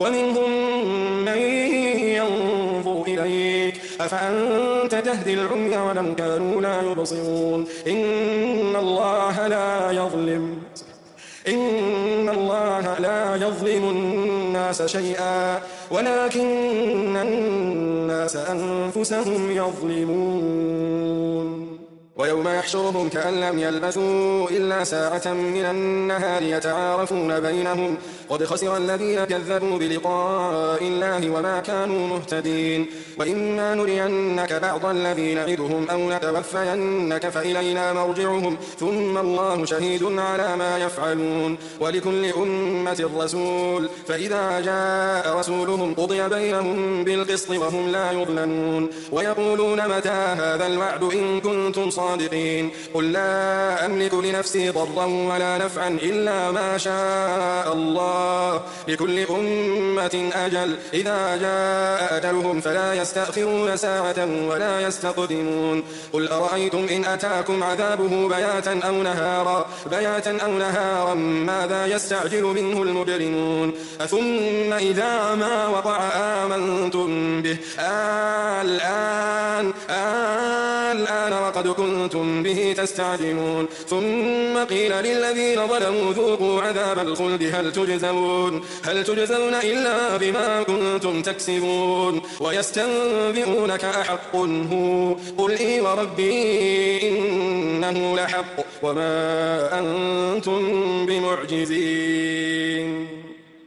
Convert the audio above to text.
ومنهم من ينظر إليك أفأنت تهدي العمي ولو كانوا لا يبصرون إن الله لا يظلم الناس شيئا ولكن الناس أنفسهم يظلمون ويوم يحشرهم كأن لم يلبثوا إلا ساعة من النهار يتعارفون بينهم قد خسر الذين كذبوا بلقاء الله وما كانوا مهتدين وإما نرينك بعض الذي نعدهم أو نتوفينك فإلينا مرجعهم ثم الله شهيد على ما يفعلون ولكل أمة رسول فإذا جاء رسولهم قضي بينهم بالقسط وهم لا يظلمون ويقولون متى هذا الوعد إن كنتم صادقين قل لا أملك لنفسي ضرا ولا نفعا إلا ما شاء الله لكل أمة أجل إذا جاء أجلهم فلا يستأخرون ساعة ولا يستقدمون قل أرأيتم إن أتاكم عذابه بياتا أو نهارا ماذا يستعجل منه المجرمون ثم إذا ما وقع آمنتم به الآن وقد كنتم به تستعجلون ثم قيل للذين ظلموا ذوقوا عذاب الخلد هل تجزون إلا بما كنتم تكسبون ويستنبئونك أحق هو قل إي وربي إنه لحق وما أنتم بمعجزين